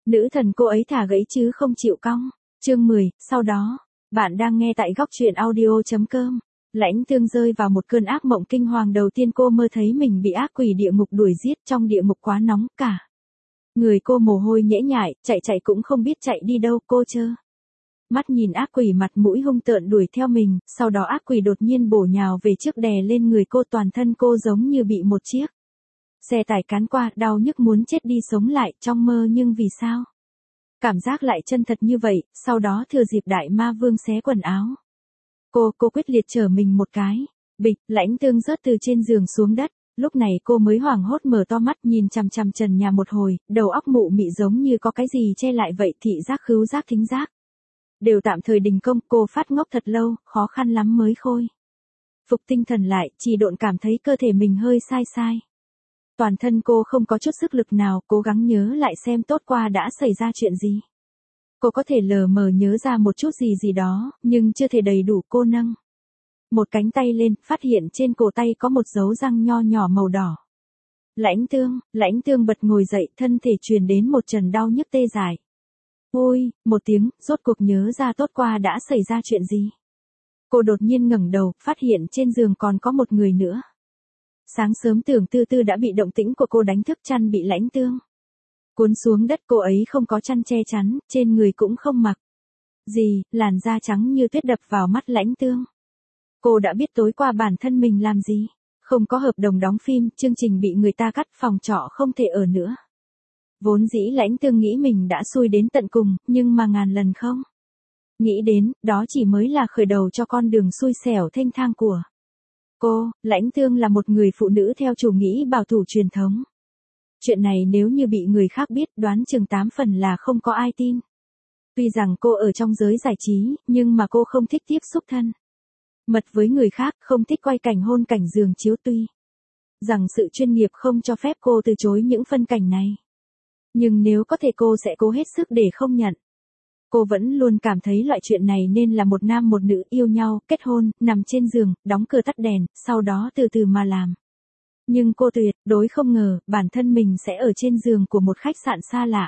Nữ thần cô ấy thả gãy chứ không chịu cong. Chương 10, sau đó, bạn đang nghe tại góc truyện audio.com. Lãnh Tương rơi vào một cơn ác mộng kinh hoàng. Đầu tiên cô mơ thấy mình bị ác quỷ địa ngục đuổi giết, trong địa ngục quá nóng cả. Người cô mồ hôi nhễ nhại, chạy cũng không biết chạy đi đâu, cô trơ mắt nhìn ác quỷ mặt mũi hung tợn đuổi theo mình, sau đó ác quỷ đột nhiên bổ nhào về trước đè lên người cô, toàn thân cô giống như bị một chiếc xe tải cán qua, đau nhức muốn chết đi sống lại trong mơ, nhưng vì sao cảm giác lại chân thật như vậy. Sau đó thừa dịp đại ma vương xé quần áo, cô quyết liệt trở mình một cái, bịch, Lãnh Tương rớt từ trên giường xuống đất. Lúc này cô mới hoảng hốt mở to mắt nhìn chằm chằm trần nhà một hồi, đầu óc mụ mị giống như có cái gì che lại vậy, thị giác, khứu giác, thính giác đều tạm thời đình công. Cô phát ngốc thật lâu, khó khăn lắm mới khôi phục tinh thần lại, chỉ độn cảm thấy cơ thể mình hơi sai. Toàn thân cô không có chút sức lực nào, cố gắng nhớ lại xem tốt qua đã xảy ra chuyện gì. Cô có thể lờ mờ nhớ ra một chút gì đó, nhưng chưa thể đầy đủ. Cô nâng một cánh tay lên, phát hiện trên cổ tay có một dấu răng nho nhỏ màu đỏ. Lãnh Tương bật ngồi dậy, thân thể truyền đến một trận đau nhức tê dại. Ôi, một tiếng, rốt cuộc nhớ ra tốt qua đã xảy ra chuyện gì. Cô đột nhiên ngẩng đầu, phát hiện trên giường còn có một người nữa. Sáng sớm Tưởng Tư Tư đã bị động tĩnh của cô đánh thức, chăn bị Lãnh Tương cuốn xuống đất. Cô ấy không có chăn che chắn, trên người cũng không mặc gì, làn da trắng như tuyết đập vào mắt Lãnh Tương. Cô đã biết tối qua bản thân mình làm gì. Không có hợp đồng đóng phim, chương trình bị người ta cắt, phòng trọ không thể ở nữa. Vốn dĩ Lãnh Tương nghĩ mình đã xui đến tận cùng, nhưng mà ngàn lần không nghĩ đến, đó chỉ mới là khởi đầu cho con đường xui xẻo thênh thang của cô. Lãnh Tương là một người phụ nữ theo chủ nghĩa bảo thủ truyền thống. Chuyện này nếu như bị người khác biết, đoán chừng 8 phần là không có ai tin. Tuy rằng cô ở trong giới giải trí, nhưng mà cô không thích tiếp xúc thân mật với người khác, không thích quay cảnh hôn cảnh giường chiếu. Tuy rằng sự chuyên nghiệp không cho phép cô từ chối những phân cảnh này, nhưng nếu có thể cô sẽ cố hết sức để không nhận. Cô vẫn luôn cảm thấy loại chuyện này nên là một nam một nữ yêu nhau, kết hôn, nằm trên giường, đóng cửa tắt đèn, sau đó từ từ mà làm. Nhưng cô tuyệt đối không ngờ, bản thân mình sẽ ở trên giường của một khách sạn xa lạ,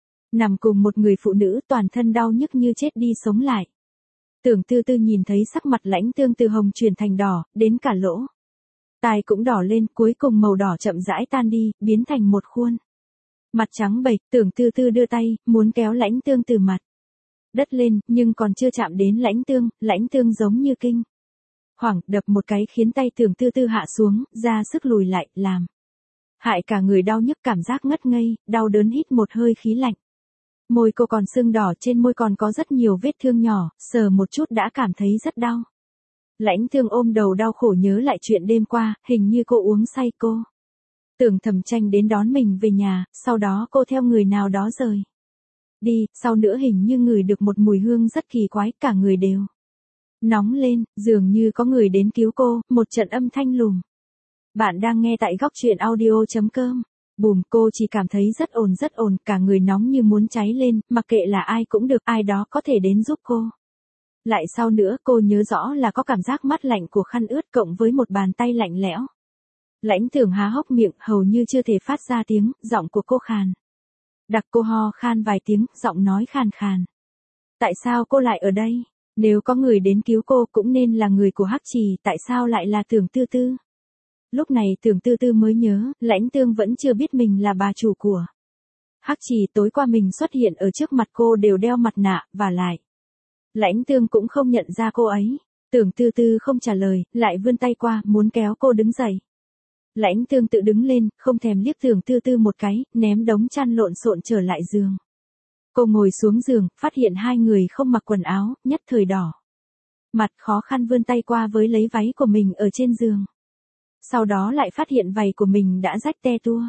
nằm cùng một người phụ nữ, toàn thân đau nhức như chết đi sống lại. Tưởng Tư Tư nhìn thấy sắc mặt Lãnh Tương từ hồng chuyển thành đỏ, đến cả lỗ tai cũng đỏ lên, cuối cùng màu đỏ chậm rãi tan đi, biến thành một khuôn mặt trắng bệch. Tưởng Tư Tư đưa tay, muốn kéo Lãnh Tương từ mặt đất lên, nhưng còn chưa chạm đến Lãnh Tương giống như kinh hoảng, đập một cái khiến tay Tưởng Tư Tư hạ xuống, ra sức lùi lại, làm hại cả người đau nhức, cảm giác ngất ngây, đau đớn, hít một hơi khí lạnh. Môi cô còn sưng đỏ, trên môi còn có rất nhiều vết thương nhỏ, sờ một chút đã cảm thấy rất đau. Lãnh Tương ôm đầu đau khổ nhớ lại chuyện đêm qua, hình như cô uống say. Cô tưởng Thẩm Tranh đến đón mình về nhà, sau đó cô theo người nào đó rời đi, sau nữa hình như ngửi được một mùi hương rất kỳ quái, cả người đều nóng lên, dường như có người đến cứu cô. Một trận âm thanh lùm. Bạn đang nghe tại góc truyện audio.com. Bùm, cô chỉ cảm thấy rất ồn, cả người nóng như muốn cháy lên, mặc kệ là ai cũng được, ai đó có thể đến giúp cô. Lại sau nữa cô nhớ rõ là có cảm giác mát lạnh của khăn ướt cộng với một bàn tay lạnh lẽo. Lãnh Tưởng há hốc miệng, hầu như chưa thể phát ra tiếng, giọng của cô khàn đặc, cô ho khan vài tiếng, giọng nói khàn khàn. Tại sao cô lại ở đây? Nếu có người đến cứu cô cũng nên là người của Hắc Trì, tại sao lại là Tưởng Tư Tư? Lúc này Tưởng Tư Tư mới nhớ, Lãnh Tương vẫn chưa biết mình là bà chủ của Hắc Trì. Tối qua mình xuất hiện ở trước mặt cô đều đeo mặt nạ, và lại Lãnh Tương cũng không nhận ra cô ấy. Tưởng Tư Tư không trả lời, lại vươn tay qua, muốn kéo cô đứng dậy. Lãnh Tương tự đứng lên, không thèm liếc Tưởng Tư Tư một cái, ném đống chăn lộn xộn trở lại giường. Cô ngồi xuống giường, phát hiện hai người không mặc quần áo, nhất thời đỏ mặt, khó khăn vươn tay qua với lấy váy của mình ở trên giường. Sau đó lại phát hiện váy của mình đã rách te tua.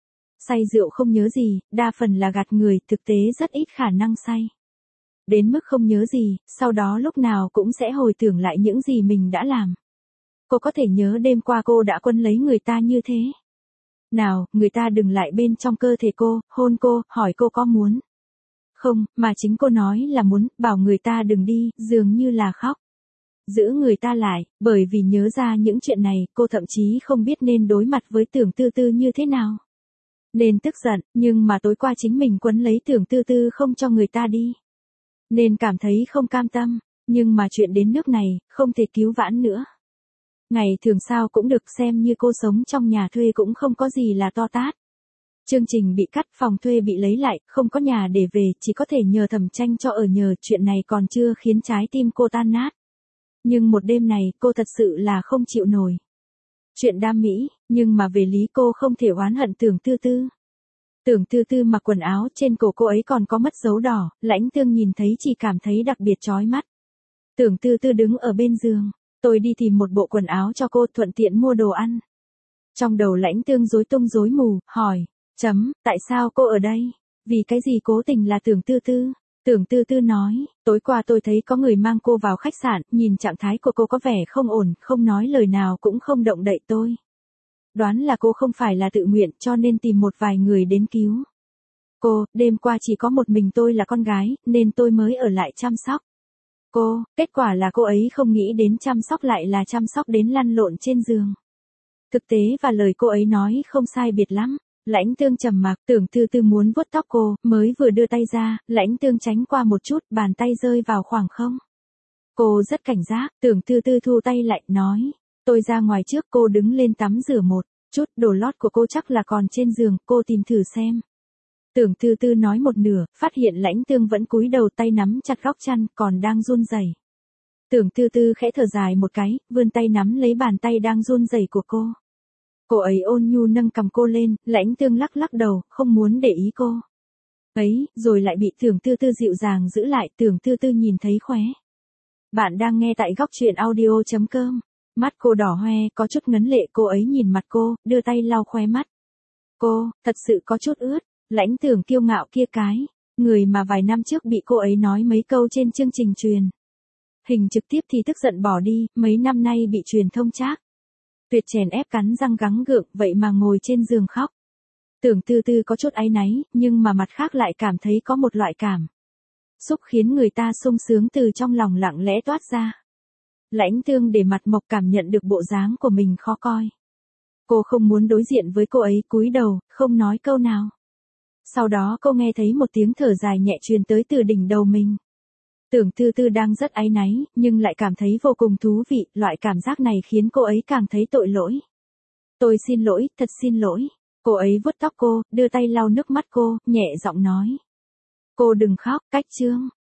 Say rượu không nhớ gì, đa phần là gạt người, thực tế rất ít khả năng say đến mức không nhớ gì, sau đó lúc nào cũng sẽ hồi tưởng lại những gì mình đã làm. Cô có thể nhớ đêm qua cô đã quấn lấy người ta như thế nào, người ta đừng lại bên trong cơ thể cô, hôn cô, hỏi cô có muốn không, mà chính cô nói là muốn, bảo người ta đừng đi, dường như là khóc giữ người ta lại. Bởi vì nhớ ra những chuyện này, cô thậm chí không biết nên đối mặt với Tưởng Tư Tư như thế nào. Nên tức giận, nhưng mà tối qua chính mình quấn lấy Tưởng Tư Tư không cho người ta đi. Nên cảm thấy không cam tâm, nhưng mà chuyện đến nước này, không thể cứu vãn nữa. Ngày thường sao cũng được, xem như cô sống trong nhà thuê cũng không có gì là to tát. Chương trình bị cắt, phòng thuê bị lấy lại, không có nhà để về, chỉ có thể nhờ Thẩm Tranh cho ở nhờ, chuyện này còn chưa khiến trái tim cô tan nát. Nhưng một đêm này, cô thật sự là không chịu nổi. Chuyện đam mỹ, nhưng mà về lý cô không thể oán hận Tưởng Tư Tư. Tưởng Tư Tư mặc quần áo, trên cổ cô ấy còn có mất dấu đỏ, Lãnh Tương nhìn thấy chỉ cảm thấy đặc biệt chói mắt. Tưởng Tư Tư đứng ở bên giường, tôi đi tìm một bộ quần áo cho cô, thuận tiện mua đồ ăn. Trong đầu Lãnh Tương rối tung rối mù, hỏi, tại sao cô ở đây? Vì cái gì cố tình là Tưởng Tư Tư? Tưởng Tư Tư nói, tối qua tôi thấy có người mang cô vào khách sạn, nhìn trạng thái của cô có vẻ không ổn, không nói lời nào cũng không động đậy tôi. Đoán là cô không phải là tự nguyện, cho nên tìm một vài người đến cứu cô. Đêm qua chỉ có một mình tôi là con gái, nên tôi mới ở lại chăm sóc cô. Kết quả là cô ấy không nghĩ đến chăm sóc lại là chăm sóc đến lăn lộn trên giường. Thực tế và lời cô ấy nói không sai biệt lắm. Lãnh Tương trầm mặc, Tưởng Tư Tư muốn vuốt tóc cô, mới vừa đưa tay ra, Lãnh Tương tránh qua một chút, bàn tay rơi vào khoảng không. Cô rất cảnh giác, Tưởng Tư Tư thu tay lại, nói, tôi ra ngoài trước. Cô đứng lên tắm rửa một chút, đồ lót của cô chắc là còn trên giường, cô tìm thử xem. Tưởng Tư Tư nói một nửa, phát hiện Lãnh Tương vẫn cúi đầu, tay nắm chặt góc chăn, còn đang run rẩy. Tưởng Tư Tư khẽ thở dài một cái, vươn tay nắm lấy bàn tay đang run rẩy của cô. Cô ấy ôn nhu nâng cầm cô lên, Lãnh Tương lắc lắc đầu, không muốn để ý cô ấy, rồi lại bị Tưởng Tư Tư dịu dàng giữ lại. Tưởng Tư Tư nhìn thấy khóe. Bạn đang nghe tại góc truyện audio.com. Mắt cô đỏ hoe, có chút ngấn lệ, cô ấy nhìn mặt cô, đưa tay lau khóe mắt. Cô, thật sự có chút ướt. Lãnh Tưởng kiêu ngạo kia cái, người mà vài năm trước bị cô ấy nói mấy câu trên chương trình truyền hình trực tiếp thì tức giận bỏ đi, mấy năm nay bị truyền thông trác tuyệt chèn ép, cắn răng gắng gượng, vậy mà ngồi trên giường khóc. Tưởng Tư Tư có chút áy náy, nhưng mà mặt khác lại cảm thấy có một loại cảm xúc khiến người ta sung sướng từ trong lòng lặng lẽ toát ra. Lãnh Tương để mặt mộc, cảm nhận được bộ dáng của mình khó coi. Cô không muốn đối diện với cô ấy, cúi đầu, không nói câu nào. Sau đó cô nghe thấy một tiếng thở dài nhẹ truyền tới từ đỉnh đầu mình. Tưởng Tư Tư đang rất áy náy, nhưng lại cảm thấy vô cùng thú vị, loại cảm giác này khiến cô ấy càng thấy tội lỗi. Tôi xin lỗi, thật xin lỗi. Cô ấy vuốt tóc cô, đưa tay lau nước mắt cô, nhẹ giọng nói. Cô đừng khóc, cách chương.